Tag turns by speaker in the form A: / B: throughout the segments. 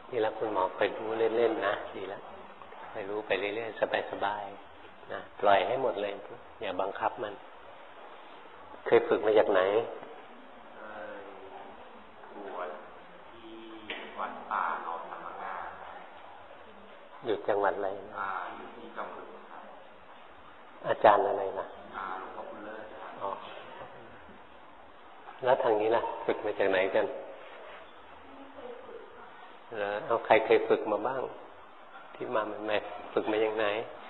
A: นี่แล้วคุณหมอไปรู้เล่นๆนะดีแล้วไปรู้ไปเรื่อยๆสบายๆนะปล่อยให้หมดเลยอย่าบังคับมันเคยฝึกมาจากไหน
B: บวชที่วัดป่าเขาธรรมกาย
A: อยู่จังหวัดอะไร
B: อยู่ที่จังหวัด
A: อาจารย์อะไรล่ะ
B: หลวงพ่อคุณเลิศ
A: อ๋อแล้วทางนี้ล่ะฝึกมาจากไหนกันเอาใครเคยฝึกมาบ้างที่มาใหม่ๆฝึกมาอย่างไหน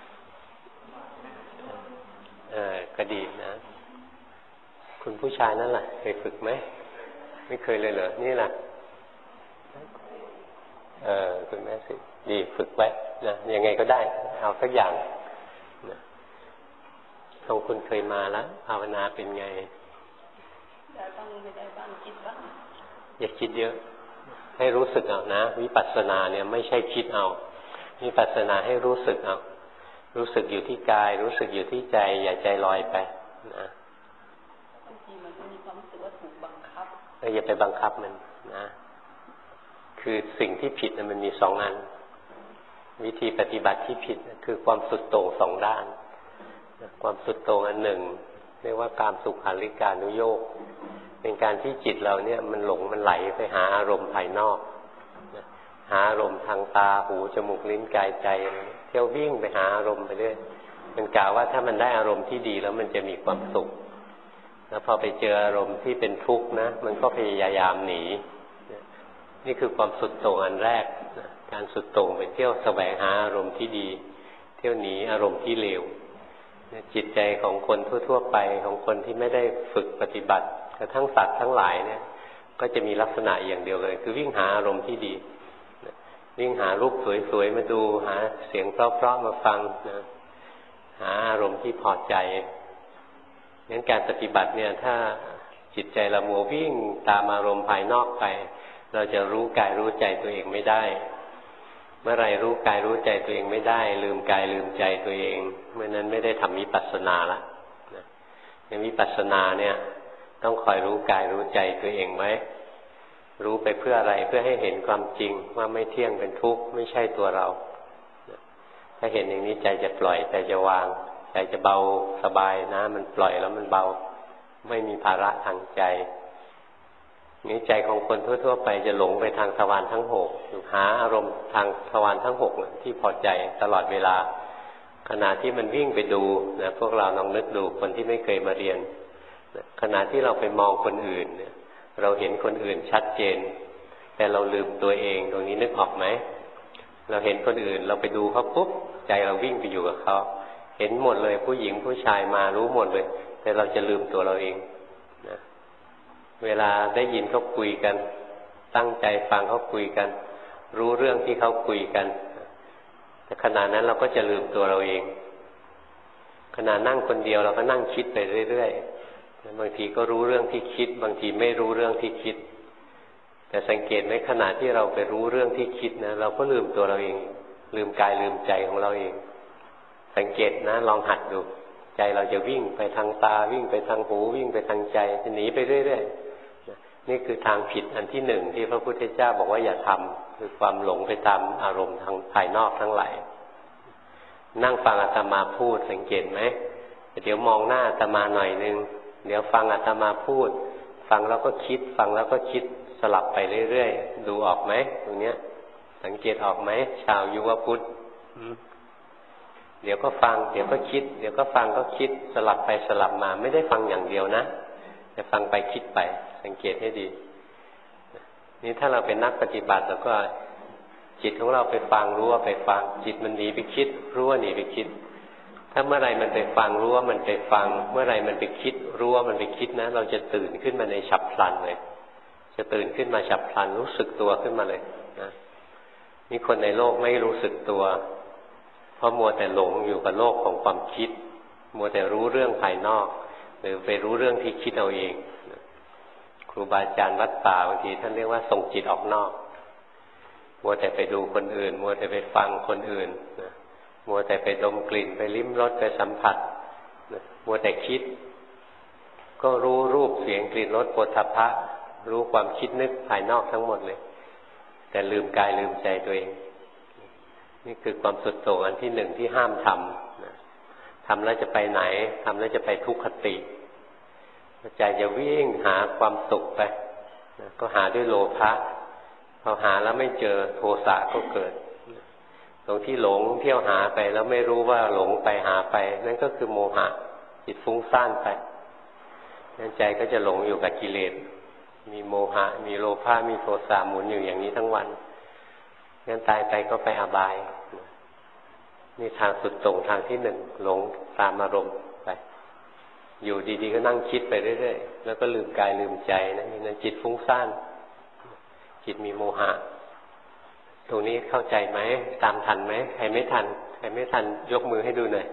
A: ก็ดีนะคุณผู้ชายนั่นล่ะเคยฝึกไหมไม่เคยเลยเหรอนี่ล่ะคุณแม่สิดีฝึกไว้นะยังไงก็ได้เอาสักอย่างนะของคุณเคยมาแล้วภาวนาเป็นไง
C: ได้บ้างไม่ได้บ้างคิดบ้าง
A: อย่าคิดเยอะให้รู้สึกเอานะวิปัสสนาเนี่ยไม่ใช่คิดเอาวิปัสสนาให้รู้สึกเอารู้สึกอยู่ที่กายรู้สึกอยู่ที่ใจอย่าใจลอยไปนะ
C: บางทีมันก็มีความรู้สึกว่าถูกบังคับ
A: อย่าไปบังคับมันนะคือสิ่งที่ผิดมันมีสองอันวิธีปฏิบัติที่ผิดคือความสุดโต่งสองด้านความสุดโต่งอันหนึ่งเรียกว่ากามสุขาริการุโยคเป็นการที่จิตเราเนี่ยมันหลงมันไหลไปหาอารมณ์ภายนอกหาอารมณ์ทางตาหูจมูกลิ้นกายใจเที่ยววิ่งไปหาอารมณ์ไปเรื่อยมันกล่าวว่าถ้ามันได้อารมณ์ที่ดีแล้วมันจะมีความสุขแล้วพอไปเจออารมณ์ที่เป็นทุกข์นะมันก็พยายามหนีนี่คือความสุดโต่งอันแรกการสุดโต่งไปเที่ยวแสวงหาอารมณ์ที่ดีเที่ยวหนีอารมณ์ที่เลวจิตใจของคนทั่วๆไปของคนที่ไม่ได้ฝึกปฏิบัติกระทั่งสัตว์ทั้งหลายเนี่ยก็จะมีลักษณะอย่างเดียวเลยคือวิ่งหาอารมณ์ที่ดีวิ่งหารูปสวยๆมาดูหาเสียงเพราะๆมาฟังนะหาอารมณ์ที่พอใจงั้นการปฏิบัติเนี่ยถ้าจิตใจเรามัววิ่งตามอารมณ์ภายนอกไปเราจะรู้กายรู้ใจตัวเองไม่ได้เมื่อไรรู้กายรู้ใจตัวเองไม่ได้ลืมกายลืมใจตัวเองเมื่อนั้นไม่ได้ทำวิปัสสนาละในวิปัสสนาเนี่ยต้องคอยรู้กายรู้ใจตัวเองไว้รู้ไปเพื่ออะไรเพื่อให้เห็นความจริงว่าไม่เที่ยงเป็นทุกข์ไม่ใช่ตัวเราถ้าเห็นอย่างนี้ใจจะปล่อยใจจะวางใจจะเบาสบายนะมันปล่อยแล้วมันเบาไม่มีภาระทางใจนี้ใจของคนทั่วๆไปจะหลงไปทางทวารทั้งหกหาอารมณ์ทางทวารทั้งหกที่พอใจตลอดเวลาขณะที่มันวิ่งไปดูนะพวกเราลองนึกดูคนที่ไม่เคยมาเรียนขณะที่เราไปมองคนอื่นเนี่ยเราเห็นคนอื่นชัดเจนแต่เราลืมตัวเองตรงนี้นึกออกไหมเราเห็นคนอื่นเราไปดูเขาปุ๊บใจเราวิ่งไปอยู่กับเขาเห็นหมดเลยผู้หญิงผู้ชายมารู้หมดเลยแต่เราจะลืมตัวเราเองนะเวลาได้ยินเขาคุยกันตั้งใจฟังเขาคุยกันรู้เรื่องที่เขาคุยกันแต่ขณะนั้นเราก็จะลืมตัวเราเองขณะนั่งคนเดียวเราก็นั่งคิดไปเรื่อยๆบางทีก็รู้เรื่องที่คิดบางทีไม่รู้เรื่องที่คิดแต่สังเกตไหมขณะที่เราไปรู้เรื่องที่คิดนะเราก็ลืมตัวเราเองลืมกายลืมใจของเราเองสังเกตนะลองหัดดูใจเราจะวิ่งไปทางตาวิ่งไปทางหูวิ่งไปทางใจจะหนีไปเรื่อยๆนี่คือทางผิดอันที่หนึ่งที่พระพุทธเจ้าบอกว่าอย่าทำคือความหลงไปตามอารมณ์ทางภายนอกทั้งหลายนั่งฟังอาตมาพูดสังเกตไหมเดี๋ยวมองหน้าอาตมาหน่อยนึงเดี๋ยวฟังอาตมาพูดฟังแล้วก็คิดฟังแล้วก็คิดสลับไปเรื่อยๆดูออกไหมตรงเนี้ยสังเกตออกไหมชาวยุวพุทธเดี๋ยวก็ฟังเดี๋ยวก็คิดเดี๋ยวก็ฟังก็คิดสลับไปสลับมาไม่ได้ฟังอย่างเดียวนะแต่ฟังไปคิดไปสังเกตให้ดีนี่ถ้าเราเป็นนักปฏิบัติแล้วก็จิตของเราไปฟังรู้ว่าไปฟังจิตมันหนีไปคิดรู้ว่าหนีไปคิดถ้าเมื่อไรมันไปฟังรู้ว่ามันไปฟังเมื่อไรมันไปคิดรู้ว่ามันไปคิดนะเราจะตื่นขึ้นมาในฉับพลันเลยจะตื่นขึ้นมาฉับพลันรู้สึกตัวขึ้นมาเลยนะนี่คนในโลกไม่รู้สึกตัวเพราะมัวแต่หลงอยู่กับโลกของความคิดมัวแต่รู้เรื่องภายนอกหรือไปรู้เรื่องที่คิดเอาเองครูบาอาจารย์วัดป่าบางทีท่านเรียกว่าส่งจิตออกนอกมัวแต่ไปดูคนอื่นมัวแต่ไปฟังคนอื่นมัวแต่ไปดมกลิ่นไปลิ้มรสไปสัมผัสมัวแต่คิดก็รู้รูปเสียงกลิ่นรสโผฏฐัพพะรู้ความคิดนึกภายนอกทั้งหมดเลยแต่ลืมกายลืมใจตัวเองนี่คือความสุดโต่งอันที่หนึ่งที่ห้ามทำทำแล้วจะไปไหนทำแล้วจะไปทุกขติใจจะวิ่งหาความสุขไปก็หาด้วยโลภะพอหาแล้วไม่เจอโทสะก็เกิดตรงที่หลงเที่ยวหาไปแล้วไม่รู้ว่าหลงไปหาไปนั่นก็คือโมหะจิตฟุ้งซ่านไปนั่นใจก็จะหลงอยู่กับกิเลสมีโมหะมีโลภะมีโทสะหมุนอยู่อย่างนี้ทั้งวันงั้นตายไปก็ไปอบายนี่ทางสุดโต่งทางที่หนึ่งหลงตามอารมณ์ไปอยู่ดีๆก็นั่งคิดไปเรื่อยๆแล้วก็ลืมกายลืมใจนั่นจิตฟุ้งซ่านจิตมีโมหะตรงนี้เข้าใจไหมตามทันไหมใครไม่ทันยกมือให้ดูหน่อย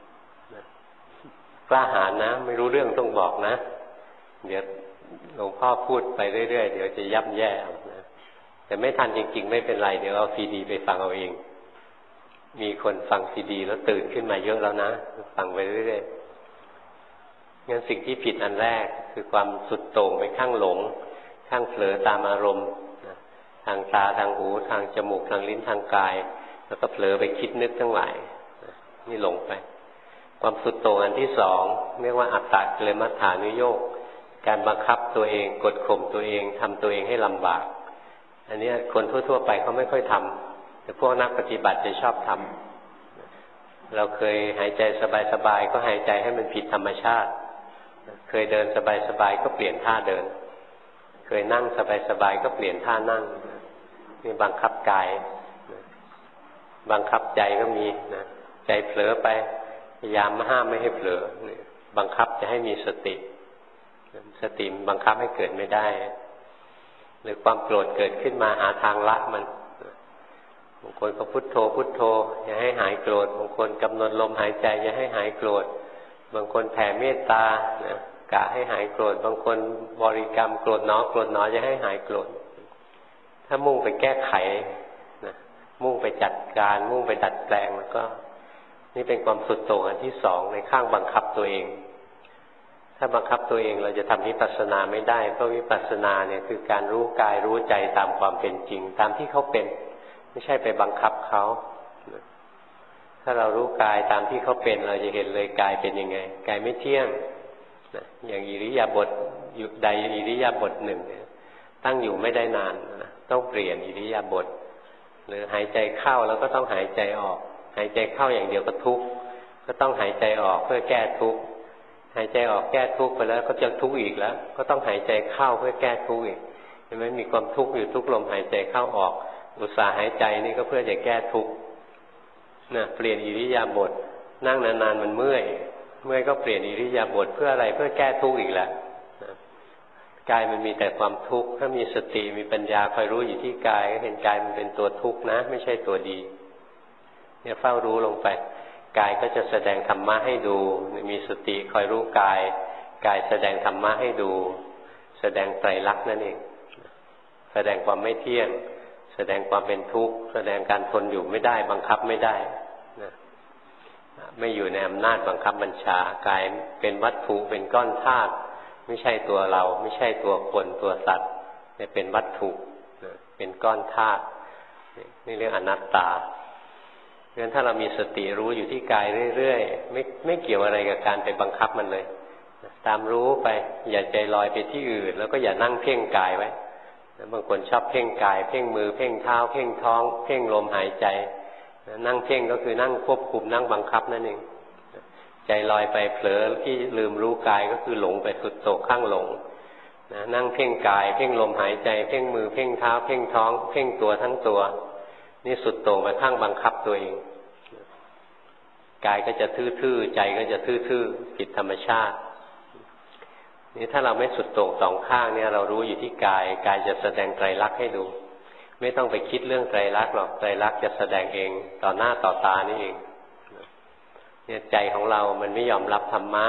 A: กล้าหาญนะไม่รู้เรื่องต้องบอกนะเดี๋ยวหลวงพ่อพูดไปเรื่อยๆเดี๋ยวจะยับแย่นะแต่ไม่ทันจริงๆไม่เป็นไรเดี๋ยวเอาซีดีไปฟังเอาเองมีคนฟังซีดีแล้วตื่นขึ้นมาเยอะแล้วนะฟังไปเรื่อยๆงั้นสิ่งที่ผิดอันแรกคือความสุดโต่งไปข้างหลงข้างเผลอตามอารมณ์ทางตาทางหูทางจมูกทางลิ้นทางกายแล้วก็เผลอไปคิดนึกทั้งหลายนี่หลงไปความสุดโต่งอันที่สองเรียกว่าอัตตกิลมัฏฐานุโยคการบังคับตัวเองกดข่มตัวเองทำตัวเองให้ลำบากอันนี้คนทั่วๆไปเขาไม่ค่อยทำแต่พวกนักปฏิบัติจะชอบทำเราเคยหายใจสบายๆก็หายใจให้มันผิดธรรมชาติเคยเดินสบายๆก็เปลี่ยนท่าเดินเคยนั่งสบายๆก็เปลี่ยนท่านั่งนี่บังคับกายบังคับใจก็มีนะใจเผลอไปพยายามห้ามไม่ให้เผลอบังคับจะให้มีสติบังคับให้เกิดไม่ได้หรือความโกรธเกิดขึ้นมาหาทางละมันบางคนก็พุทโธอย่าให้หายโกรธบางคนกำหนดลมหายใจอย่าให้หายโกรธบางคนแผ่เมตตากะให้หายโกรธบางคนบริกรรมโกรธหนออย่าให้หายโกรธถ้ามุ่งไปแก้ไขนะมุ่งไปจัดการมุ่งไปดัดแปลงแล้วก็นี่เป็นความสุดโต่งอันที่สองในข้างบังคับตัวเองถ้าบังคับตัวเองเราจะทำวิปัสสนาไม่ได้เพราะวิปัสสนาเนี่ยคือการรู้กายรู้ใจตามความเป็นจริงตามที่เขาเป็นไม่ใช่ไปบังคับเขาถ้าเรารู้กายตามที่เขาเป็นเราจะเห็นเลยกายเป็นยังไงกายไม่เที่ยงอย่างอิริยาบถอยู่ใดอิริยาบถหนึ่งตั้งอยู่ไม่ได้นานนะต้องเปลี่ยนอิริยาบถหรือหายใจเข้าแล้วก็ต้องหายใจออกหายใจเข้าอย่างเดียวก็ทุกข์ก็ต้องหายใจออกเพื่อแก้ทุกข์หายใจออกแก้ทุกข์ไปแล้วก็จะทุกข์อีกแล้วก็ต้องหายใจเข้าเพื่อแก้ทุกข์อีกเห็นไหมมีความทุกข์อยู่ทุกลมหายใจเข้าออกอุตส่าห์หายใจนี่ก็เพื่อจะแก้ทุกข์นะเปลี่ยนอิริยาบถนั่งนานๆมันเมื่อยก็เปลี่ยนอิริยาบถเพื่ออะไรเพื่อแก้ทุกข์อีกแล้วกายมันมีแต่ความทุกข์ถ้ามีสติมีปัญญาคอยรู้อยู่ที่กายก็เห็นกายมันเป็นตัวทุกข์นะไม่ใช่ตัวดีเนี่ยเฝ้ารู้ลงไปกายก็จะแสดงธรรมะให้ดูมีสติคอยรู้กายแสดงธรรมะให้ดูแสดงไตรลักษณ์นั่นเองแสดงความไม่เที่ยงแสดงความเป็นทุกข์แสดงการทนอยู่ไม่ได้บังคับไม่ได้นะไม่อยู่ในอำนาจบังคับบัญชากายเป็นวัตถุเป็นก้อนธาตุไม่ใช่ตัวเราไม่ใช่ตัวคนตัวสัตว์เนี่ยเป็นวัตถุเป็นก้อนธาตุนี่เรียกอนัตตางั้นถ้าเรามีสติรู้อยู่ที่กายเรื่อยๆไม่เกี่ยวอะไรกับการไปบังคับมันเลยตามรู้ไปอย่าใจลอยไปที่อื่นแล้วก็อย่านั่งเพ่งกายไว้บางคนชอบเพ่งกายเพ่งมือเพ่งเท้าเพ่งท้องเพ่งลมหายใจนั่งเพ่งก็คือนั่งควบคุมนั่งบังคับนั่นเองใจลอยไปเผลอที่ลืมรู้กายก็คือหลงไปสุดโต่งข้างหลงนั่งเพ่งกายเพ่งลมหายใจเพ่งมือเพ่งเท้าเพ่งท้องเพ่งตัวทั้งตัวนี่สุดโต่งไปข้างบังคับตัวเองกายก็จะทื่อๆใจก็จะทื่อๆผิดธรรมชาตินี่ถ้าเราไม่สุดโต่งสองข้างเนี่ยเรารู้อยู่ที่กายจะแสดงไตรลักษณ์ให้ดูไม่ต้องไปคิดเรื่องไตรลักษณ์หรอกไตรลักษณ์จะแสดงเองต่อหน้าต่อตานี่เองเนี่ยใจของเรามันไม่ยอมรับธรรมะ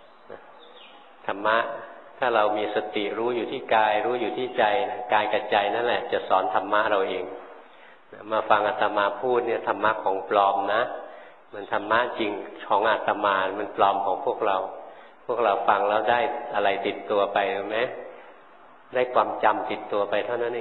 A: ถ้าเรามีสติรู้อยู่ที่กายรู้อยู่ที่ใจกายกับใจนั่นแหละจะสอนธรรมะเราเองมาฟังอาตมาพูดเนี่ยธรรมะของปลอมนะมันธรรมะจริงของอาตมามันปลอมของพวกเราฟังแล้วได้อะไรติดตัวไปรู้ไหมได้ความจำติดตัวไปเท่านั้นเอง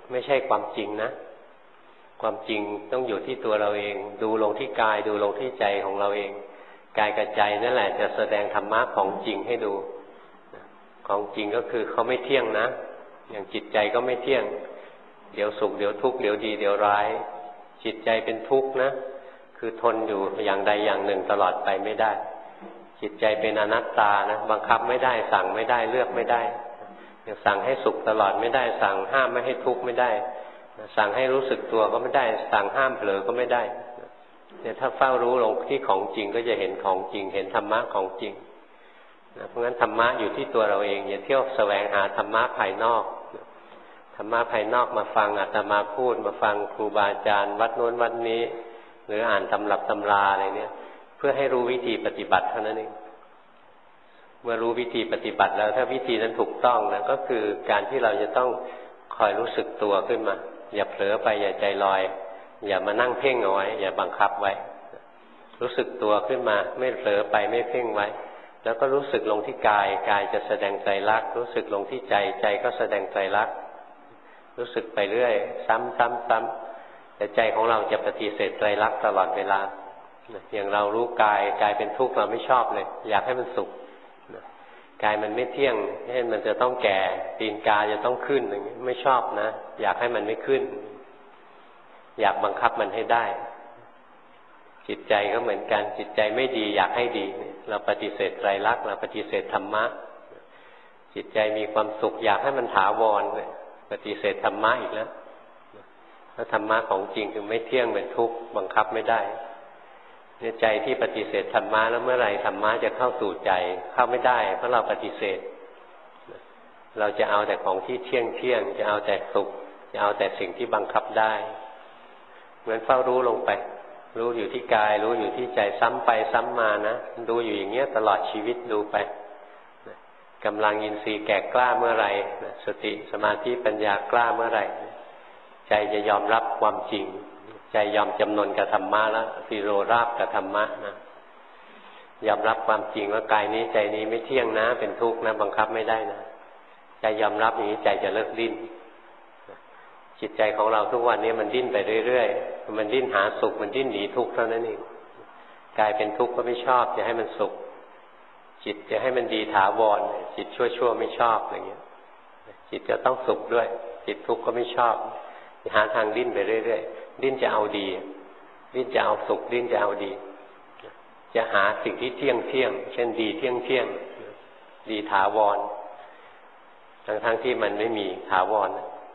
A: ไม่ใช่ความจริงนะความจริงต้องอยู่ที่ตัวเราเองดูลงที่กายดูลงที่ใจของเราเองกายกับใจนั่นแหละจะแสดงธรรมะของจริงให้ดูของจริงก็คือเขาไม่เที่ยงนะอย่างจิตใจก็ไม่เที่ยงเดี๋ยวสุขเดี๋ยวทุกข์เดี๋ยวดีเดี๋ยวร้ายจิตใจเป็นทุกข์นะคือทนอยู่อย่างใดอย่างหนึ่งตลอดไปไม่ได้จิตใจเป็นอนัตตานะบังคับไม่ได้สั่งไม่ได้เลือกไม่ได้อย่างสั่งให้สุขตลอดไม่ได้สั่งห้ามไม่ให้ทุกข์ไม่ได้สั่งให้รู้สึกตัวก็ไม่ได้สั่งห้ามเผลอก็ไม่ได้เนี่ยถ้าเฝ้ารู้ลงที่ของจริงก็จะเห็นของจริงเห็นธรรมะของจริงเพราะงั้นธรรมะอยู่ที่ตัวเราเองอย่าเที่ยวแสวงหาธรรมะภายนอกธรรมะภายนอกมาฟังอาตมาพูดมาฟังครูบาอาจารย์วัดโน้นวัดนี้หรืออ่านตำรับตำราอะไรเนี่ยเพื่อให้รู้วิธีปฏิบัติเท่านั้นเองเมื่อรู้วิธีปฏิบัติแล้วถ้าวิธีนั้นถูกต้องนะก็คือการที่เราจะต้องคอยรู้สึกตัวขึ้นมาอย่าเผลอไปอย่าใจลอยอย่ามานั่งเพ่งเอาไว้อย่าบังคับไว้รู้สึกตัวขึ้นมาไม่เผลอไปไม่เพ่งไว้แล้วก็รู้สึกลงที่กายกายจะแสดงไตรลักษณ์รู้สึกลงที่ใจใจก็แสดงไตรลักษณ์รู้สึกไปเรื่อยซ้ำแต่ใจของเราจะปฏิเสธไตรลักษณ์ตลอดเวลาอย่างเรารู้กายกายเป็นทุกข์เราไม่ชอบเลยอยากให้มันสุขกายมันไม่เที่ยงให้มันจะต้องแก่ตีนกาจะต้องขึ้นอย่างนี้ไม่ชอบนะอยากให้มันไม่ขึ้นอยากบังคับมันให้ได้จิตใจก็เหมือนกันจิตใจไม่ดีอยากให้ดีเราปฏิเสธไตรลักษณ์เราปฏิเสธธรรมะจิตใจมีความสุขอยากให้มันถาวรปฏิเสธธรรมะอีกแล้วแล้วธรรมะของจริงคือไม่เที่ยงเป็นทุกข์บังคับไม่ได้เนี่ยใจที่ปฏิเสธธรรมะแล้วเมื่อไหร่ธรรมะจะเข้าสู่ใจเข้าไม่ได้เพราะเราปฏิเสธเราจะเอาแต่ของที่เที่ยงจะเอาแต่สุขจะเอาแต่สิ่งที่บังคับได้เหมือนเฝ้ารู้ลงไปรู้อยู่ที่กายรู้อยู่ที่ใจซ้ำไปซ้ำมานะดูอยู่อย่างเงี้ยตลอดชีวิตดูไปกำลังอินทรีย์แก่กล้าเมื่อไหร่สติสมาธิปัญญากล้าเมื่อไหร่ใจจะยอมรับความจริงใจยอมจำนนกับธรรมะแล้วสิโรราบกับธรรมะนะยอมรับความจริงว่ากายนี้ใจนี้ไม่เที่ยงนะเป็นทุกข์นะบังคับไม่ได้นะใจยอมรับอย่างนี้ใจจะเลิกดิ้นจิตใจของเราทุกวันนี้มันดิ้นไปเรื่อยๆมันดิ้นหาสุขมันดิ้นหนีทุกข์เท่านั้นเองกายเป็นทุกข์ก็ไม่ชอบจะให้มันสุขจิตจะให้มันดีถาวรจิตชั่วๆไม่ชอบอะไรเงี้ยจิตจะต้องสุขด้วยจิตทุกข์ก็ไม่ชอบหาทางดิ้นไปเรื่อยๆดิ้นจะเอาดีดิ้นจะเอาสุขดิ้นจะเอาดีจะหาสิ่งที่เที่ยงเช่นดีเที่ยงดีถาวรทั้งที่มันไม่มีถาวร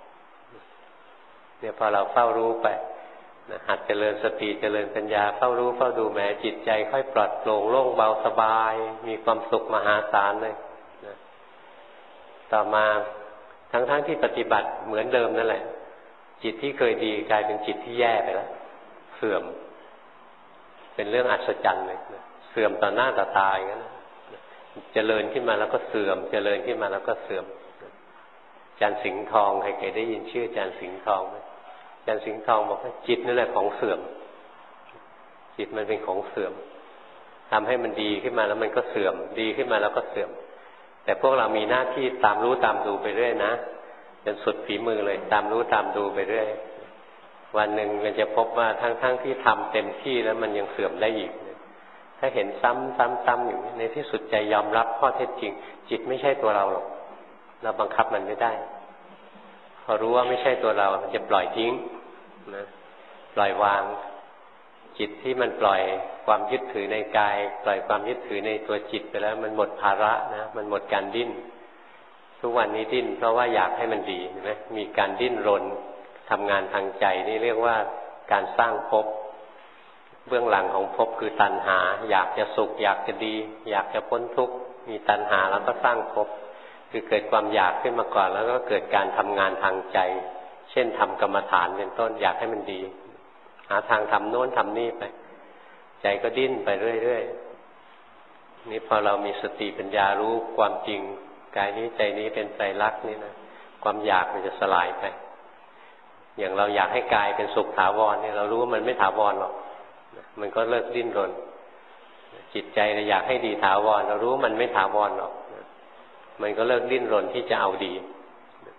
A: เนี่ยพอเราเฝ้ารู้ไปหัดเจริญสติเจริญปัญญาเฝ้ารู้เฝ้าดูแม้จิตใจค่อยปลอดโปร่งโล่งเบาสบายมีความสุขมหาศาลเลยต่อมาทั้งที่ปฏิบัติเหมือนเดิมนั่นแหละจิตที่เคยดีกลายเป็นจิตที่แย่ไปแล้วเสื่อมเป็นเรื่องอัศจรรย์เลยเสื่อมต่อหน้าต่อตาอย่างนั้นเจริญขึ้นมาแล้วก็เสื่อมเจริญขึ้นมาแล้วก็เสื่อมอาจารย์สิงห์ทองใครเคยได้ยินชื่ออาจารย์สิงห์ทองไหมอาจารย์สิงห์ทองบอกว่าจิตนั่นแหละของเสื่อมจิตมันเป็นของเสื่อมทำให้มันดีขึ้นมาแล้วมันก็เสื่อมดีขึ้นมาแล้วก็เสื่อมแต่พวกเรามีหน้าที่ตามรู้ตามดูไปเรื่อยนะจนสุดฝีมือเลยตามรู้ตามดูไปเรื่อยวันหนึ่งมันจะพบว่าทั้งที่ทำเต็มที่แล้วมันยังเสื่อมได้อีกถ้าเห็นซ้ำอยู่ในที่สุดใจยอมรับข้อเท็จจริงจิตไม่ใช่ตัวเราหรอกเราบังคับมันไม่ได้พอรู้ว่าไม่ใช่ตัวเรามันจะปล่อยทิ้งนะปล่อยวางจิตที่มันปล่อยความยึดถือในกายปล่อยความยึดถือในตัวจิตไปแล้วมันหมดภาระนะมันหมดการดิ้นทุกวันนี้ดิ้นเพราะว่าอยากให้มันดีเห็นไหมมีการดิ้นรนทำงานทางใจนี่เรียกว่าการสร้างภพเบื้องหลังของภพคือตัณหาอยากจะสุขอยากจะดีอยากจะพ้นทุกข์มีตัณหาแล้วก็สร้างภพคือเกิดความอยากขึ้นมาก่อนแล้วก็เกิดการทำงานทางใจเช่นทำกรรมฐานเป็นต้นอยากให้มันดีหาทางทำโน้นทำนี่ไปใจก็ดิ้นไปเรื่อยๆนี่พอเรามีสติปัญญารู้ความจริงกายนี้ใจนี้เป็นไตรลักษณ์นี่นะความอยากมันจะสลายไปอย่างเราอยากให้กายเป็นสุขถาวรเนี่ยเรารู้ว่ามันไม่ถาวรหรอกมันก็เลิกดิ้นรนจิตใจเราอยากให้ดีถาวรเรารู้มันไม่ถาวรหรอกมันก็เลิกดิ้นรนที่จะเอาดี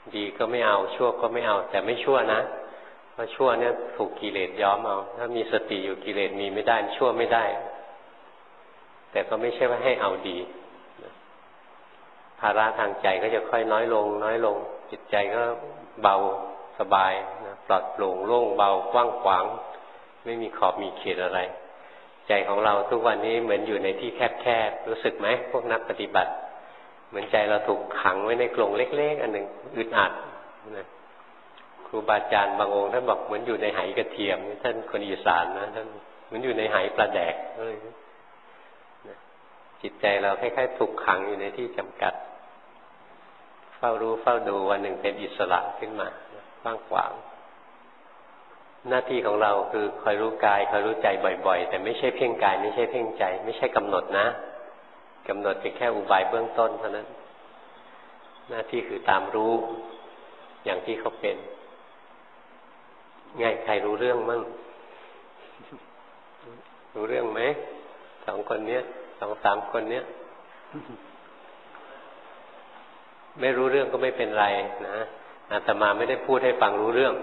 A: ดีก็ไม่เอาชั่วก็ไม่เอาแต่ไม่ชั่วนะเพราะชั่วเนี่ยถูกกิเลสย้อมเอาถ้ามีสติอยู่กิเลสมีไม่ได้ชั่วไม่ได้แต่ก็ไม่ใช่ว่าให้เอาดีภาระทางใจก็จะค่อยน้อยลงน้อยลงจิตใจก็เบาสบายนะปลอดโปร่งโล่งเบากว้างขวางไม่มีขอบมีเขตอะไรใจของเราทุกวันนี้เหมือนอยู่ในที่แคบๆรู้สึกไหมพวกนักปฏิบัติเหมือนใจเราถูกขังไว้ในกรงเล็กๆอันหนึ่งอึดอัดนะครูบาอาจารย์บางองค์ท่านบอกเหมือนอยู่ในไหกระเทียมท่านคนอีสานนะท่านเหมือนอยู่ในไหปลาแดกจิตใจเราคล้ายๆถูกขังอยู่ในที่จำกัดเฝ้ารู้เฝ้าดูวันหนึ่งเป็นอิสระขึ้นมากว้างขวางหน้าที่ของเราคือคอยรู้กายคอยรู้ใจบ่อยๆแต่ไม่ใช่เพ่งกายไม่ใช่เพ่งใจไม่ใช่กำหนดนะกำหนดเป็นแค่อุบายเบื้องต้นเท่านั้นหน้าที่คือตามรู้อย่างที่เขาเป็นง่ายใครรู้เรื่องมั่งรู้เรื่องไหมสองคนเนี้ยสามคนเนี้ยไม่รู้เรื่องก็ไม่เป็นไรนะอาตมาไม่ได้พูดให้ฟังรู้เรื่อง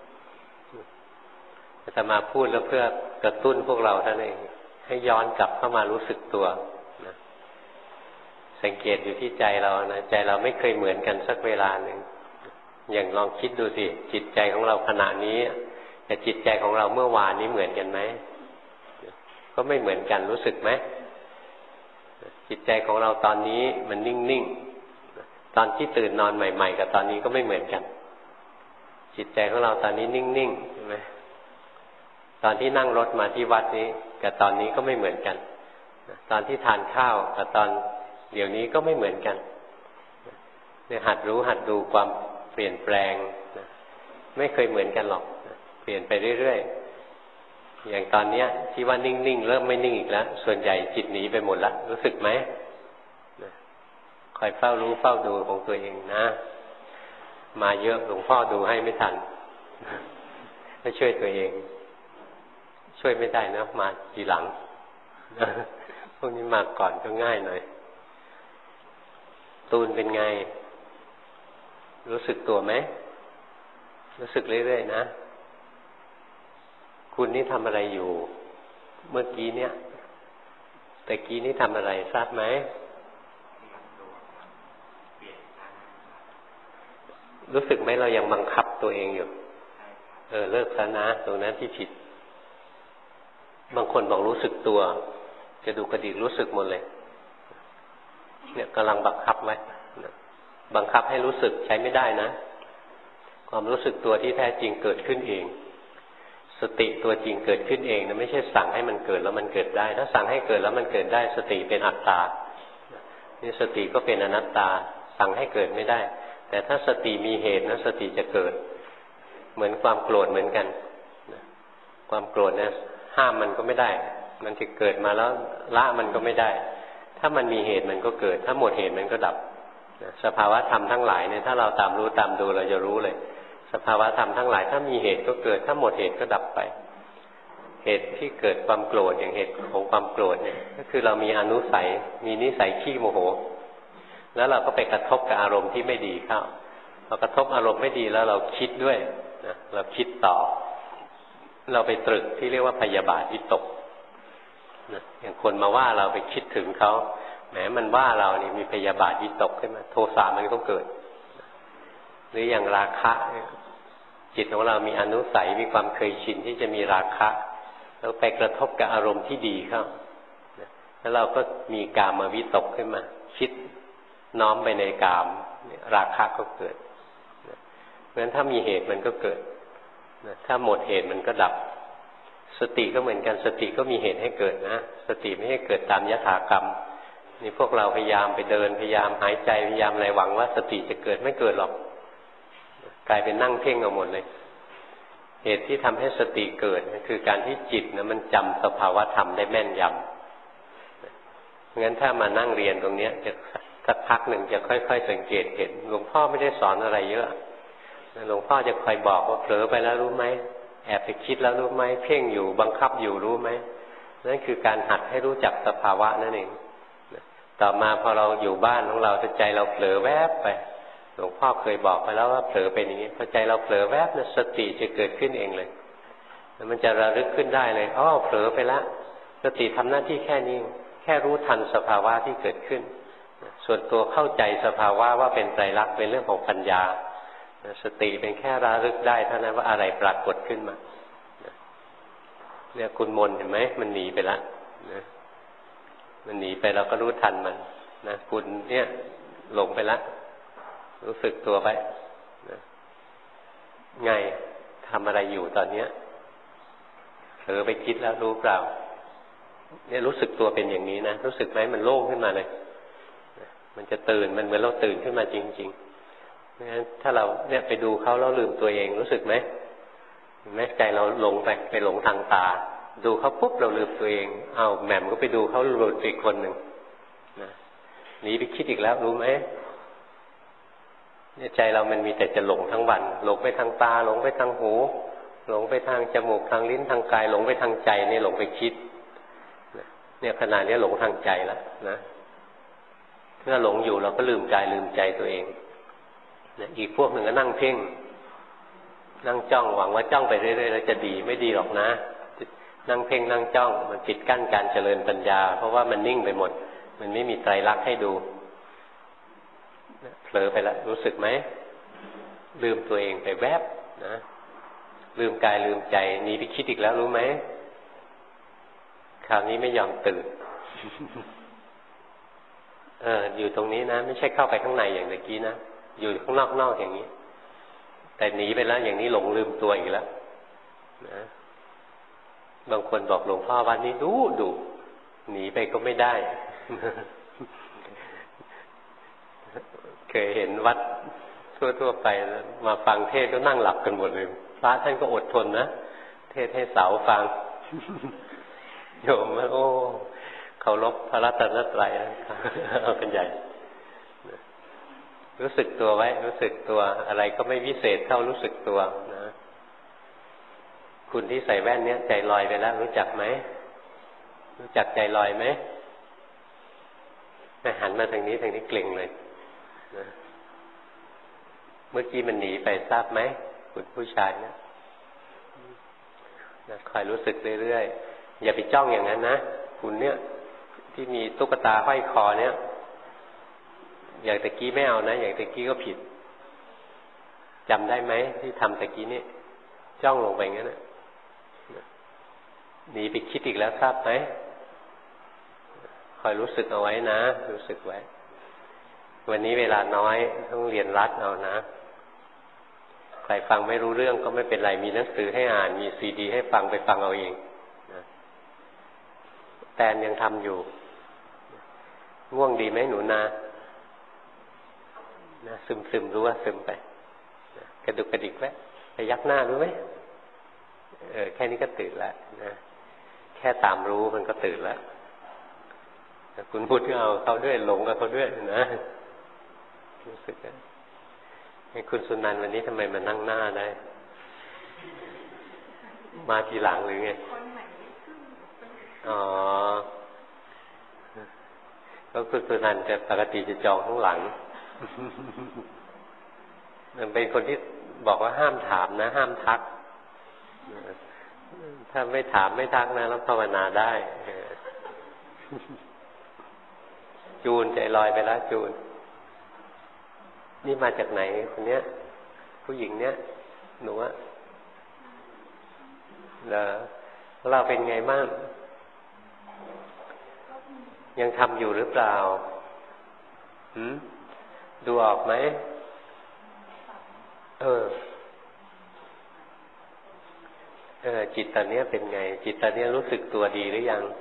A: อาตมาพูดแล้วเพื่อกระตุ้นพวกเราท่านเองให้ย้อนกลับเข้ามารู้สึกตัวนะสังเกตอยู่ที่ใจเรานะใจเราไม่เคยเหมือนกันสักเวลาหนึ่งอย่างลองคิดดูสิจิตใจของเราขณะนี้กับจิตใจของเราเมื่อวานนี้เหมือนกันไหมก็ไม่เหมือนกันรู้สึกไหมจิตใจของเราตอนนี้มันนิ่งๆตอนที่ตื่นนอนใหม่ๆกับตอนนี้ก็ไม่เหมือนกันจิตใจของเราตอนนี้นิ่งๆใช่ไหมตอนที่นั่งรถมาที่วัดนี้กับตอนนี้ก็ไม่เหมือนกันตอนที่ทานข้าวกับตอนเดี๋ยวนี้ก็ไม่เหมือนกันเนี่ยหัดรู้หัดดูความเปลี่ยนแปลงไม่เคยเหมือนกันหรอกเปลี่ยนไปเรื่อยๆอย่างตอนเนี้ยที่ว่านิ่งๆเริ่มไม่นิ่งอีกแล้วส่วนใหญ่จิตหนีไปหมดแล้วรู้สึกไหมคอยเฝ้ารู้เฝ้าดูของตัวเองนะมาเยอะหลวงพ่อดูให้ไม่ทันไม่ช่วยตัวเองช่วยไม่ได้นะมาทีหลังพวกนี้มาก่อนก็ง่ายหน่อยตูนเป็นไงรู้สึกตัวไหมรู้สึกเรื่อยๆนะคุณนี่ทำอะไรอยู่เมื่อกี้เนี่ยแต่กี้นี่ทำอะไรทราบไหมรู้สึกไหมเรายังบังคับตัวเองอยู่เลิกซะนะตรงนั้นที่ผิดบางคนบอกรู้สึกตัวจะดูกระดิกรู้สึกหมดเลยเนี่ยกำลังบังคับไว้บังคับให้รู้สึกใช้ไม่ได้นะความรู้สึกตัวที่แท้จริงเกิดขึ้นเองสติตัวจริงเกิดขึ้นเองนะไม่ใช่สั่งให้มันเกิดแล้วมันเกิดได้ถ้าสั่งให้เกิดแล้วมันเกิดได้สติเป็นอัตตานี่สติก็เป็นอนัตตาสั่งให้เกิดไม่ได้แต่ถ้าสติมีเหตุนะสติจะเกิดเหมือนความโกรธเหมือนกันความโกรธเนี่ยห้ามมันก็ไม่ได้มันจะเกิดมาแล้วละมันก็ไม่ได้ถ้ามันมีเหตุมันก็เกิดถ้าหมดเหตุมันก็ดับสภาวะธรรมทั้งหลายเนี่ยถ้าเราตามรู้ตามดูเราจะรู้เลยสภาวะธรรมทั้งหลายถ้ามีเหตุก็เกิดถ้าหมดเหตุก็ดับไปเหตุที่เกิดความโกรธอย่างเหตุของความโกรธเนี่ยก็คือเรามีอนุสัยมีนิสัยขี้โมโหแล้วเราก็ไปกระทบกับอารมณ์ที่ไม่ดีเข้าพอกระทบอารมณ์ไม่ดีแล้วเราคิดด้วยนะเราคิดต่อเราไปตรึกที่เรียกว่าพยาบาทวิตกนะอย่างคนมาว่าเราไปคิดถึงเขาแหมมันว่าเรานี่มีพยาบาทวิตกขึ้นมาโทสะมันก็เกิดหรืออย่างราคะจิตของเรามีอนุสัยมีความเคยชินที่จะมีราคะแล้วไปกระทบกับอารมณ์ที่ดีเข้าแล้วเราก็มีกามวิตกขึ้นมาคิดน้อมไปในกามราคะก็เกิดเพราะฉะนั้นถ้ามีเหตุมันก็เกิดถ้าหมดเหตุมันก็ดับสติก็เหมือนกันสติก็มีเหตุให้เกิดนะสติไม่ให้เกิดตามยถากรรมนี่พวกเราพยายามไปเดินพยายามหายใจพยายามอะไรหวังว่าสติจะเกิดไม่เกิดหรอกกลายเป็นนั่งเพ่งเอาหมดเลยเหตุที่ทำให้สติเกิดคือการที่จิตนะมันจำสภาวะธรรมได้แม่นยำงั้นถ้ามานั่งเรียนตรงนี้จะสักพักหนึ่งจะค่อยๆสังเกตเห็นหลวงพ่อไม่ได้สอนอะไรเยอะหลวงพ่อจะคอยบอกว่าเผลอไปแล้วรู้ไหมแอบไปคิดแล้วรู้ไหมเพ่งอยู่บังคับอยู่รู้ไหมนั่นคือการหัดให้รู้จักสภาวะนั่นเองต่อมาพอเราอยู่บ้านของเราใจเราเผลอแวบไปหลลวงพ่อเคยบอกไปแล้วว่าเผลอเป็นอย่างนี้พอใจเราเผลอแวบนะสติจะเกิดขึ้นเองเลยแล้วมันจะระลึกขึ้นได้เลยอ้อเผลอไปแล้วสติทำหน้าที่แค่นี้แค่รู้ทันสภาวะที่เกิดขึ้นส่วนตัวเข้าใจสภาวะว่าเป็นไตรลักษณ์เป็นเรื่องของปัญญาสติเป็นแค่ระลึกได้เท่านั้นว่าอะไรปรากฏขึ้นมาเนี่ยคุณมนเห็นไหมมันหนีไปแล้วนะมันหนีไปเราก็รู้ทันมันนะคุณเนี่ยหลงไปแล้วรู้สึกตัวไปนะไงทำอะไรอยู่ตอนเนี้ยเผลอไปคิดแล้วรู้เปล่าเนี่ยรู้สึกตัวเป็นอย่างนี้นะรู้สึกไหมมันโล่งขึ้นมาเลยมันจะตื่นมันเหมือนเราตื่นขึ้นมาจริงๆงั้นถ้าเราเนี่ยไปดูเขาแล้วลืมตัวเองรู้สึกไหมเห็นไหมใจเราหลงไปหลงทางตาดูเขาปุ๊บเราลืมตัวเองเอาแหม่มก็ไปดูเขาหลุดอีกคนหนึ่งนะหนีไปคิดอีกแล้วรู้ไหมเนี่ยใจเรามันมีแต่จะหลงทั้งวันหลงไปทางตาหลงไปทางหูหลงไปทางจมูกทางลิ้นทางกายหลงไปทางใจเนี่ยหลงไปคิดเนี่ยขณะนี้หลงทางใจแล้วนะเมื่อหลงอยู่เราก็ลืมกายลืมใจตัวเองนะอีกพวกหนึ่งก็นั่งเพ่งนั่งจ้องหวังว่าจ้องไปเรื่อยๆแล้วจะดีไม่ดีหรอกนะนั่งเพ่งนั่งจ้องมันปิดกั้นการเจริญปัญญาเพราะว่ามันนิ่งไปหมดมันไม่มีไตรลักษณ์ให้ดูเผลอไปแล้วรู้สึกไหมลืมตัวเองไปแวบนะลืมกายลืมใจหนีไปคิดอีกแล้วรู้ไหมคราวนี้ไม่ยอมตื่น อยู่ตรงนี้นะไม่ใช่เข้าไปข้างในอย่างเมื่อกี้นะอยู่ข้างนอกอย่างนี้แต่หนีไปแล้วอย่างนี้หลงลืมตัวอีกแล้วนะบางคนบอกหลวงพ่อวันนี้ดุหนีไปก็ไม่ได้ เคยเห็นวัดทั่วไปมาฟังเทศก็นั่งหลับกันหมดเลยพระท่านก็อดทนนะเทศให้สาวฟัง โยมว่าโอ้เคารพพระรัตนตรัยเอากันใหญ่รู้สึกตัวไว้รู้สึกตัวอะไรก็ไม่วิเศษเท่ารู้สึกตัวนะคุณที่ใส่แว่นเนี้ยใจลอยไปแล้วรู้จักไหมรู้จักใจลอยไหมหันมาทางนี้เกร็งเลยนะเมื่อกี้มันหนีไปทราบไหมคุณผู้ชายนะคอยรู้สึกเรื่อยๆอย่าไปจ้องอย่างนั้นนะคุณเนี่ยที่มีตุ๊กตาห้อยคอเนี่ยอย่างตะกี้ไม่เอานะอย่างตะกี้ก็ผิดจำได้ไหมที่ทำตะกี้นี่จ้องลงไปงั้นนะหนีไปคิดอีกแล้วทราบไหมคอยรู้สึกเอาไว้นะรู้สึกไว้วันนี้เวลาน้อยต้องเรียนรัดเอานะใครฟังไม่รู้เรื่องก็ไม่เป็นไรมีหนังสือให้อ่านมีซีดีให้ฟังไปฟังเอาเองนะแตนยังทำอยู่ง่วงดีไหมหนูนานะซึมรู้ว่าซึมไปนะกระดุกกระดิกไว้ไปยักหน้ารู้ไหมแค่นี้ก็ตื่นแล้วนะแค่ตามรู้มันก็ตื่นแล้วคุณพุทธก็เอาเขาด้วยหลงกับเขาด้วยนะรู้สึกนะคุณสุนันท์วันนี้ทำไมมานั่งหน้าได้มาทีหลังหรือไงอ๋อก็คุณสุนันท์จะปกติจะจองข้างหลังมันเป็นคนที่บอกว่าห้ามถามนะห้ามทักถ้าไม่ถามไม่ทักนะแล้วภาวนาได้จูนใจลอยไปแล้วจูนนี่มาจากไหนคนเนี้ยผู้หญิงเนี้ยหนูอะเราเป็นไงบ้างยังทำอยู่หรือเปล่าดูออกไหมจิตตอนนี้เป็นไงจิตตอนนี้รู้สึกตัวดีหรือยัง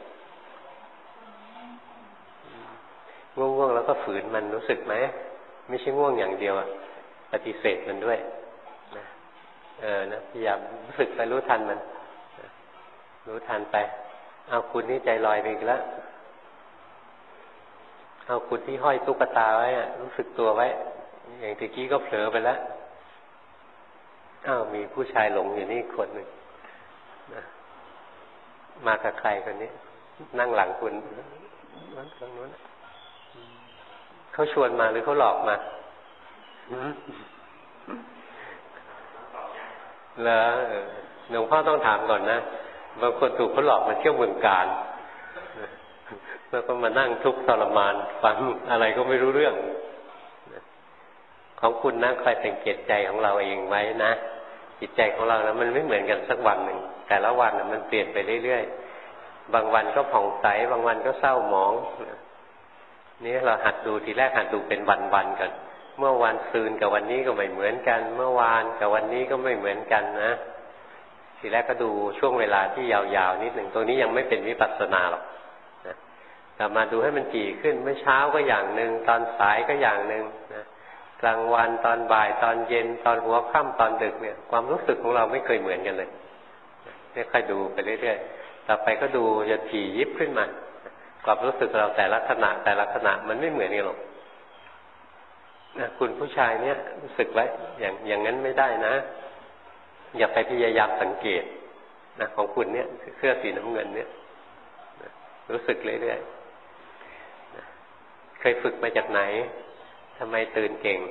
A: ง่วงๆแล้วก็ฝืนมันรู้สึกไหมไม่ใช่ง่วงอย่างเดียวอะปฏิเสธมันด้วยนะนะพยายามรู้สึกไปรู้ทันมันรู้ทันไปเอาคุณนี่ใจลอยไปอีกแล้วเอาคุณที่ห้อยตุ๊กตาไว้อะรู้สึกตัวไว้อย่างตะกี้ก็เผลอไปแล้วมีผู้ชายหลงอยู่นี่คนหนึ่งนะมากับใครคนนี้นั่งหลังคุณนั่งตรงนู้นเขาชวนมาหรือเขาหลอกมาแล้วหลวงพ่อต้องถามก่อนนะบางคนถูกเขาหลอกมาเที่ยวเมืองการแล้วก็มานั่งทุกข์ทรมานฟังอะไรก็ไม่รู้เรื่องของคุณนะคอยสังเกตใจของเราเองไว้นะจิตใจของเรานะมันไม่เหมือนกันสักวันหนึ่งแต่ละวันนะมันเปลี่ยนไปเรื่อยๆบางวันก็ผ่องใสบางวันก็เศร้าหมองนี่เราหัดดูทีแรกหัดดูเป็นวันๆกันเมื่อวันซืนกับวันนี้ก็ไม่เหมือนกันเมื่อวานกับวันนี้ก็ไม่เหมือนกันนะทีแรกก็ดูช่วงเวลาที่ยาวๆนิดหนึ่งตรงนี้ยังไม่เป็นวิปัสสนาหรอกนะแต่มาดูให้มันถี่ขึ้นเมื่อเช้าก็อย่างหนึ่งตอนสายก็อย่างหนึ่งนะกลางวันตอนบ่ายตอนเย็นตอนหัวค่ำตอนดึกเนี่ยความรู้สึกของเราไม่เคยเหมือนกันเลยเนี่ยค่อยดูไปเรื่อยๆต่อไปก็ดูจะถี่ยิบขึ้นมาความรู้สึกเราแต่ละขณะมันไม่เหมือนกันหรอกนะคุณผู้ชายเนี่ยรู้สึกไว้อย่างนั้นไม่ได้นะอย่าไปพยายามสังเกตนะของคุณเนี่ยเสื้อสีน้ำเงินเนี่ยนะรู้สึกเรื่อยๆนะเคยฝึกมาจากไหนทำไมตื่นเก่ง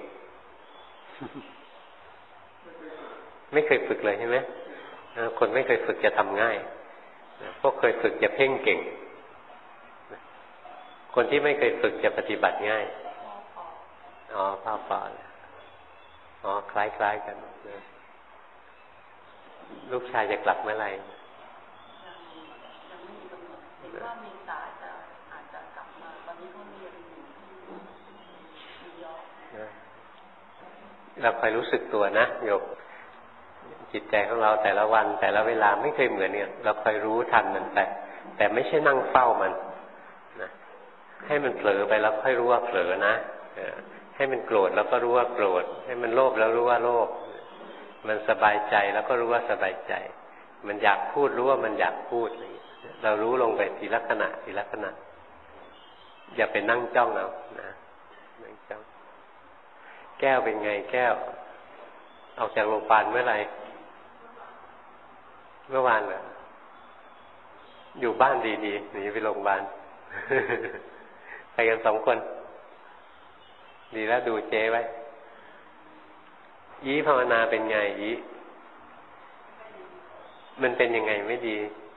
A: ไม่เคยฝึกเลยใช่ไหมคนไม่เคยฝึกจะทำง่ายพวกเคยฝึกจะเพ่งเก่งคนที่ไม่เคยฝึกจะปฏิบัติง่ายอ๋อพ่อปออ๋อคล้ายๆกันลูกชายจะกลับเมื่อไหร่
C: ยังไม่มีกำหนดเห็นว่าเมษาอาจจะกลับมาตอนนี้เขาเรียนอยู่ที่นิวยอร์ก
A: เราคอยรู้สึกตัวนะโยมจิตใจของเราแต่ละวันแต่ละเวลาไม่เคยเหมือนเนี่ยเราคอยรู้ทันมันแต่ไม่ใช่นั่งเฝ้ามันนะให้มันเผลอไปแล้วค่อยรู้ว่าเผลอนะให้มันโกรธแล้วก็รู้ว่าโกรธให้มันโลภแล้วรู้ว่าโลภมันสบายใจแล้วก็รู้ว่าสบายใจมันอยากพูดรู้ว่ามันอยากพูดเรารู้ลงไปทีละขณะอย่าไปนั่งจ้องเอานะนั่งจ้องแก้วเป็นไงแก้วออกจากโรงพยาบาลเมื่อไหร่เมื่อวานเหรออยู่บ้านดีๆหนีไปโรงพยาบาล ไปกัน2 คนดีแล้วดูเจ๊ไว้ยีภาวนาเป็นไงยีมันเป็นยังไงไม่ดี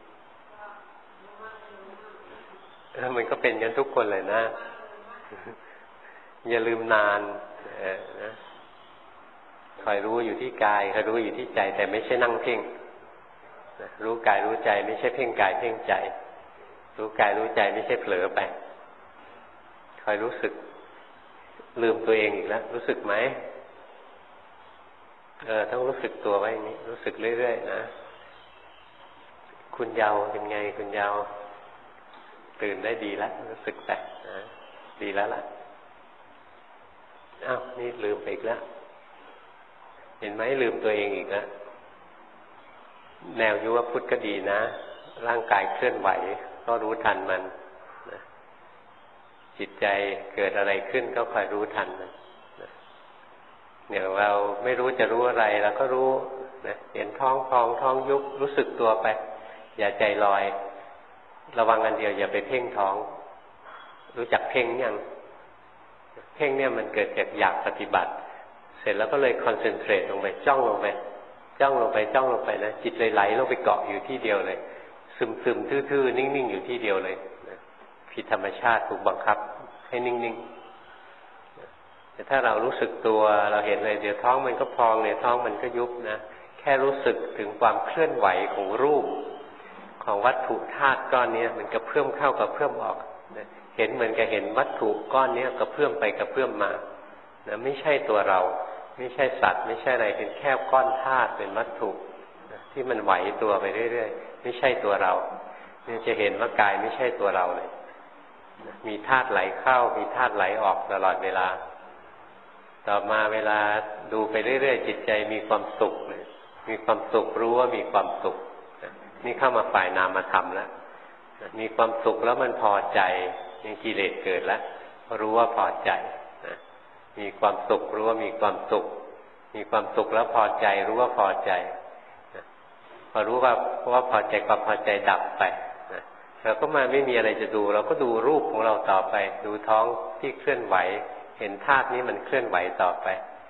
A: มันก็เป็นกันทุกคนเลยนะ อย่าลืมนานนะคอยรู้อยู่ที่กายคอยรู้อยู่ที่ใจแต่ไม่ใช่นั่งเพ่งรู้กายรู้ใจไม่ใช่เพ่งกายเพ่งใจรู้กายรู้ใจไม่ใช่เผลอไปคอยรู้สึกลืมตัวเองอีกแล้วรู้สึกไหมต้องรู้สึกตัวไว้อย่างนี้รู้สึกเรื่อยๆนะคุณเยาว์เป็นไงคุณเยาว์ตื่นได้ดีแล้วรู้สึกแต่ดีแล้วล่ะอ้าวนี่ลืมไปอีกแล้วเห็นไหมลืมตัวเองอีกแล้วแนวยุวพุทธก็ดีนะร่างกายเคลื่อนไหวก็รู้ทันมันนะจิตใจเกิดอะไรขึ้นก็คอยรู้ทันมันอย่างเราไม่รู้จะรู้อะไรเราก็รู้นะเห็นท้องพองท้องยุบรู้สึกตัวไปอย่าใจลอยระวังอันเดียวอย่าไปเพ่งท้องรู้จักเพ่งยังเพ่งเนี่ยมันเกิดจากอยากปฏิบัติเสร็จแล้วก็เลยคอนเซนเทรตลงไปจ้องลงไปนะจิตเลยไหลลงไปเกาะอยู่ที่เดียวเลยซึมทื่อๆนิ่งๆอยู่ที่เดียวเลยนะผิดธรรมชาติถูกบังคับให้นิ่งๆแต่ถ้าเรารู้สึกตัวเราเห็นเลยเดี๋ยวท้องมันก็พองเดี๋ยวท้องมันก็ยุบนะแค่รู้สึกถึงความเคลื่อนไหวของรูปของวัตถุธาตุก้อนนี้มันกระเพื่อมเข้ากระเพื่อมออกนะเห็นเหมือนกับเห็นวัตถุก้อนนี้กระเพื่อมไปกระเพื่อมมานะไม่ใช่ตัวเราไม่ใช่สัตว์ไม่ใช่อะไรเป็นแค่ก้อนธาตุเป็นวัตถุนะที่มันไหวตัวไปเรื่อยๆไม่ใช่ตัวเราเนี่ยจะเห็นว่ากายไม่ใช่ตัวเราเลยนะมีธาตุไหลเข้ามีธาตุไหลออกตลอดเวลาต่อมาเวลาดูไปเรื่อยๆจิตใจมีความสุขเลยมีความสุขรู้ว่ามีความสุขนี่เข้ามาฝ่ายนามธรรมแล้วมีความสุขแล้วมันพอใจนี่กิเลสเกิดแล้วรู้ว่าพอใจมีความสุขรู้ว่ามีความสุขมีความสุขแล้วพอใจรู้ว่าพอใจพอรู้ว่าเพราะว่าพอใจความพอใจดับไปเราก็มาไม่มีอะไรจะดูเราก็ดูรูปของเราต่อไปดูท้องที่เคลื่อนไหวเห็นธาตุนี้มันเคลื่อนไหวต่อไป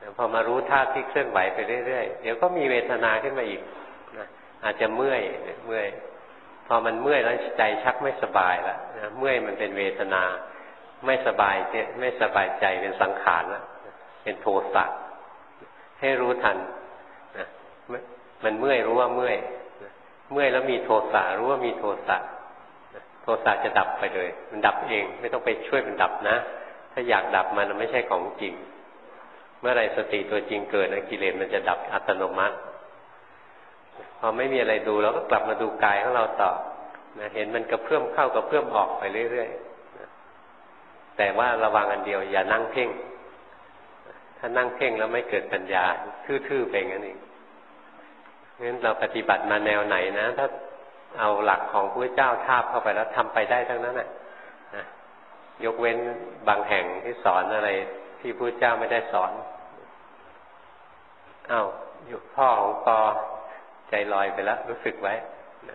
A: พอมารู้ธาตุที่เคลื่อนไหวไปเรื่อยๆเดี๋ยวก็มีเวทนาขึ้นมาอีกนะอาจจะเมื่อยพอมันเมื่อยแล้วใจชักไม่สบายแล้วนะเมื่อยมันเป็นเวทนาไม่สบายเนี่ยไม่สบายใจเป็นสังขารแล้วเป็นโทสะให้รู้ทันนะมันเมื่อยรู้ว่าเมื่อยเมื่อยแล้วมีโทสะรู้ว่ามีโทสะโทสะจะดับไปเลยมันดับเองไม่ต้องไปช่วยมันดับนะถ้าอยากดับมันไม่ใช่ของจริงเมื่อไรสติตัวจริงเกิดนะกิเลสมันจะดับอัตโนมัติพอไม่มีอะไรดูเราก็กลับมาดูกายของเราต่อนะเห็นมันกระเพื่อมเข้ากระเพื่อมออกไปเรื่อยๆนะแต่ว่าระวังอันเดียวอย่านั่งเพ่งถ้านั่งเพ่งแล้วไม่เกิดปัญญาทื่อๆไปงั้นเองงั้นเราปฏิบัติมาแนวไหนนะถ้าเอาหลักของพระเจ้าทาบเข้าไปแล้วทำไปได้ทั้งนั้นนะยกเว้นบางแห่งที่สอนอะไรที่พระเจ้าไม่ได้สอนอยู่พ่อของปอใจลอยไปแล้วรู้สึกไว้นะ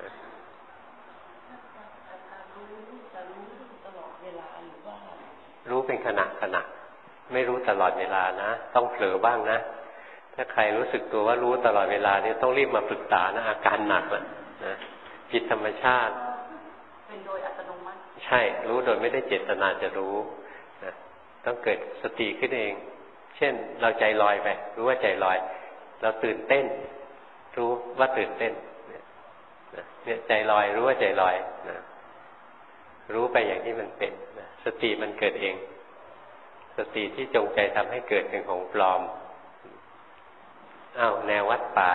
A: รู้เป็นขณะไม่รู้ตลอดเวลานะต้องเผลอบ้างนะถ้าใครรู้สึกตัวว่ารู้ตลอดเวลานี่ต้องรีบมาปรึกษานะอาการหนักแล้วนะผิดธรรมชาติ
C: เป็นโดยอัตโนมัติ
A: ใช่รู้โดยไม่ได้เจตนาจะรู้นะต้องเกิดสติขึ้นเองเช่นเราใจลอยไปรู้ว่าใจลอยเราตื่นเต้นรู้ว่าตื่นเต้นเนี่ยใจลอยรู้ว่าใจลอยนะรู้ไปอย่างที่มันเป็นนะสติมันเกิดเองสติที่จงใจทำให้เกิดเป็นของปลอมแนววัดป่า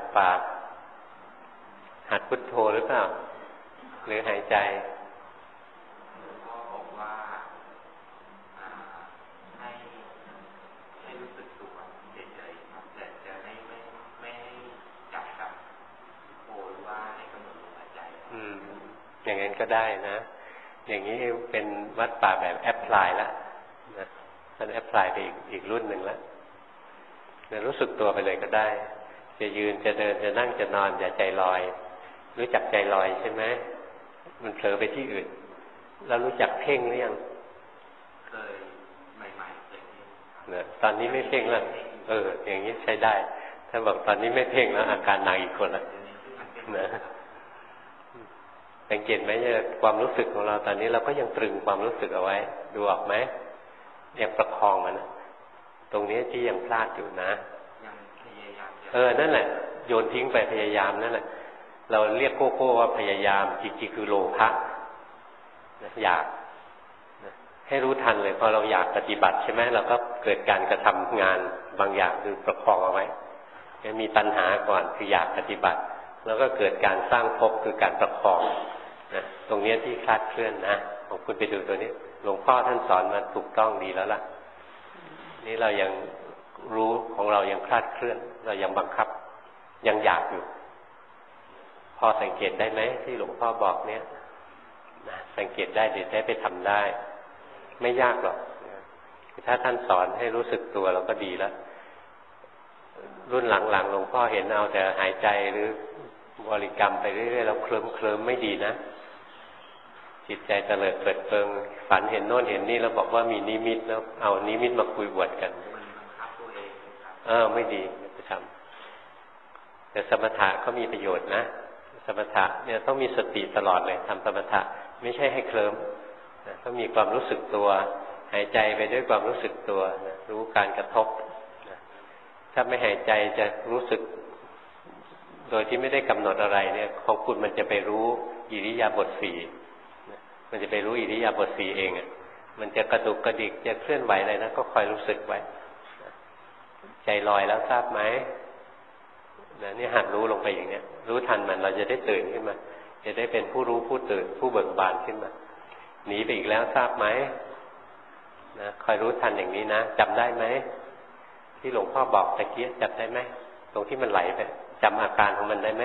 A: หัดพุทโธหรือเปล่าหรือหายใจ
B: ก็บอกว่าให้รู้สึกตัวเฉยๆครับแต่จะไม่จับกับโผล่ว่าให้กำหนดลมหายใจ
A: อย่างนั้นก็ได้นะอย่างนี้เป็นวัดป่าแบบแอพพลายแล้วนะมันแอพพลายไปอีกรุ่นหนึ่งแล้วรู้สึกตัวไปเลยก็ได้จะยืนจะเดินจะนั่งจะนอนอย่าใจลอยรู้จักใจลอยใช่ไหมมันเผลอไปที่อื่นแล้วรู้จักเพ่งหรือยัง
B: เคยใหม่ๆเคยเพ่ง
A: เนี่ยตอนนี้ไม่เพ่งแล้วอย่างนี้ใช้ได้ถ้าบอกตอนนี้ไม่เพ่งแล้วอาการหนักอีกคนละนะสังเกตไหมเนี่ยความรู้สึกของเราตอนนี้เราก็ยังตรึงความรู้สึกเอาไว้ดูออกไหมยังประคองมันนะตรงนี้ที่ยังพลาดอยู่นะ
B: ยังพยายาม
A: นั่นแหละโยนทิ้งไปพยายามนั่นแหละเราเรียกโก้ว่าพยายามจริงๆคือโลภะอยากให้รู้ทันเลยพอเราอยากปฏิบัติใช่ไหมเราก็เกิดการกระทำงานบางอย่างคือประคองเอาไว้มีตัณหาก่อนคืออยากปฏิบัติแล้วก็เกิดการสร้างภพคือการประคองนะตรงนี้ที่คลาดเคลื่อนนะของคุณไปดูตัวนี้หลวงพ่อท่านสอนมาถูกต้องดีแล้วล่ะนี่เรายังรู้ของเรายังคลาดเคลื่อนเรายังบังคับยังอยากอยู่พอสังเกตได้ไหมที่หลวงพ่อบอกเนี้ยนะสังเกตได้เดี๋ยวได้ไปทำได้ไม่ยากหรอกถ้าท่านสอนให้รู้สึกตัวเราก็ดีแล้วรุ่นหลังๆหลวงพ่อเห็นเอาแต่หายใจหรือบริกรรมไปเรื่อยๆแล้วเคลิ้มไม่ดีนะจิตใจเตลิดเปิดเปิงฝันเห็นโน่นเห็นนี่แล้วบอกว่ามีนิมิตแล้วเอานิมิตมาคุยบวชกันไม่ดีไม่ไปทำแต่สมถะก็มีประโยชน์นะสมถะเนี่ยต้องมีสติตลอดเลยทำสมถะไม่ใช่ให้เคลิ้มต้องมีความรู้สึกตัวหายใจไปด้วยความรู้สึกตัวนะรู้การกระทบนะถ้าไม่หายใจจะรู้สึกโดยที่ไม่ได้กำหนดอะไรเนี่ยของคุณมันจะไปรู้อิริยาบถสี่มันจะไปรู้อิริยาบถสี่เองมันจะกระดุกกระดิกจะเคลื่อนไหวอะไรนะก็คอยรู้สึกไว้ใจลอยแล้วทราบไหมนี่หัดรู้ลงไปอย่างเนี้ยรู้ทันมันเราจะได้ตื่นขึ้นมาจะได้เป็นผู้รู้ผู้ตื่นผู้เบิกบานขึ้นมาหนีไปอีกแล้วทราบไหมนะคอยรู้ทันอย่างนี้นะจำได้ไหมที่หลวงพ่อบอกตะเกียบจำได้ไหมตรงที่มันไหลไปจำอาการของมันได้ไหม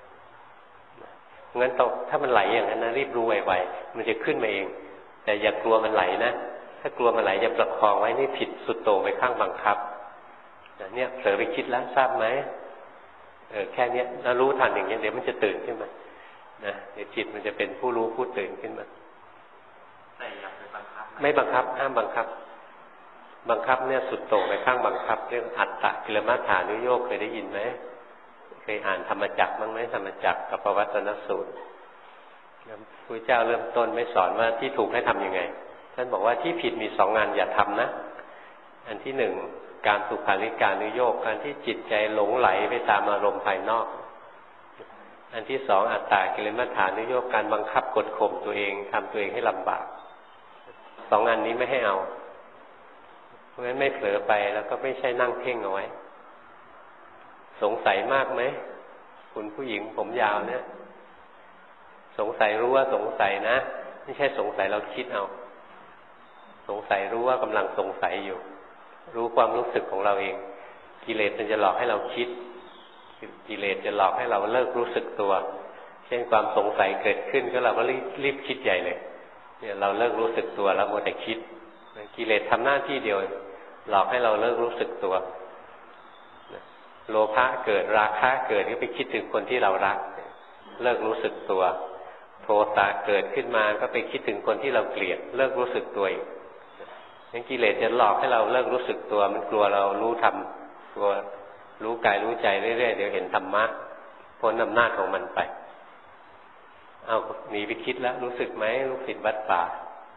A: งั้นถ้ามันไหลอย่างนั้นนะรีบรู้ไวๆมันจะขึ้นมาเองแต่อย่ากลัวมันไหลนะถ้ากลัวมันไหลจะประคองไว้นี่ผิดสุดโต่งไปข้างบังคับเนี่ยเผลอไปคิดแล้วทราบไหมแค่นี้แล้วรู้ทันอย่างนี้เดี๋ยวมันจะตื่นขึ้นมานะเดี๋ยวจิตมันจะเป็นผู้รู้ผู้ตื่นขึ้นมา
B: แต่อย่าไปบังคับ
A: ไม่บังคับห้ามบังคับบังคับเนี่ยสุดโต่งไปข้างบังคับเรื่องอัตตกิลมัฏฐานุโยคเคยได้ยินไหมเคยอ่านธรรมจักรบ้างไหมธรรมจักรกับปวัตตนสูตรพระพุทธเจ้าเริ่มต้นไม่สอนว่าที่ถูกให้ทำยังไงท่านบอกว่าที่ผิดมี2 งานอย่าทำนะอันที่1การสุขาริการนุโยคการที่จิตใจหลงไหลไปตามอารมณ์ภายนอกอันที่2อัตตกิลมัฏฐานุโยคการบังคับกดข่มตัวเองทำตัวเองให้ลำบาก2 อันนี้ไม่ให้เอาเพราะฉะนั้นไม่เผลอไปแล้วก็ไม่ใช่นั่งเพ่งเอาไว้สงสัยมากไหมคุณผู้หญิงผมยาวเนี่ยสงสัยรู้ว่าสงสัยนะไม่ใช่สงสัยเราคิดเอาสงสัยรู้ว่ากำลังสงสัยอยู่รู้ความรู้สึกของเราเองกิเลสมันจะหลอกให้เราคิดกิเลสจะหลอกให้เราเลิกรู้สึกตัวเช่นความสงสัยเกิดขึ้นก็เราก็รีบคิดใหญ่เลยเนี่ยเราเลิกรู้สึกตัวแล้วมัวแต่คิดกิเลสทำหน้าที่เดียวหลอกให้เราเลิกรู้สึกตัวโลภะเกิดราคะเกิดก็ไปคิดถึงคนที่เรารักเลิกรู้สึกตัวโทสะเกิดขึ้นมาก็ไปคิดถึงคนที่เราเกลียดเลิกรู้สึกตัวอีกงั้นกิเลสจะหลอกให้เราเลิกรู้สึกตัวมันกลัวเรารู้ธรรมกลัวรู้กายรู้ใจเรื่อยๆเดี๋ยวเห็นธรรมะพ้นอำนาจของมันไปเอาหนีไปคิดแล้วรู้สึกไหมลูกศิษย์วัดป่า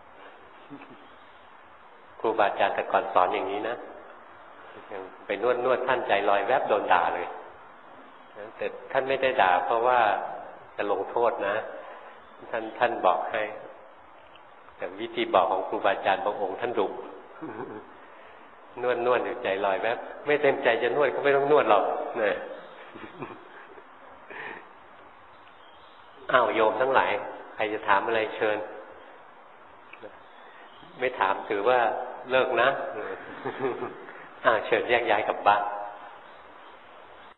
A: ครูบาอาจารย์แต่ก่อนสอนอย่างนี้นะไปนวดท่านใจลอยแวบโดนด่าเลยแต่ท่านไม่ได้ด่าเพราะว่าจะลงโทษนะท่านบอกให้แต่วิธีบอกของครูบาอาจารย์บางองค์ท่านดุนวดอยู่ใจลอยแวบไม่เต็มใจจะนวดก็ไม่ต้องนวดหรอกนะอ้าวโยมทั้งหลายใครจะถามอะไรเชิญไม่ถามถือว่าเลิกนะเชิญแยกย้ายกลับบ้าน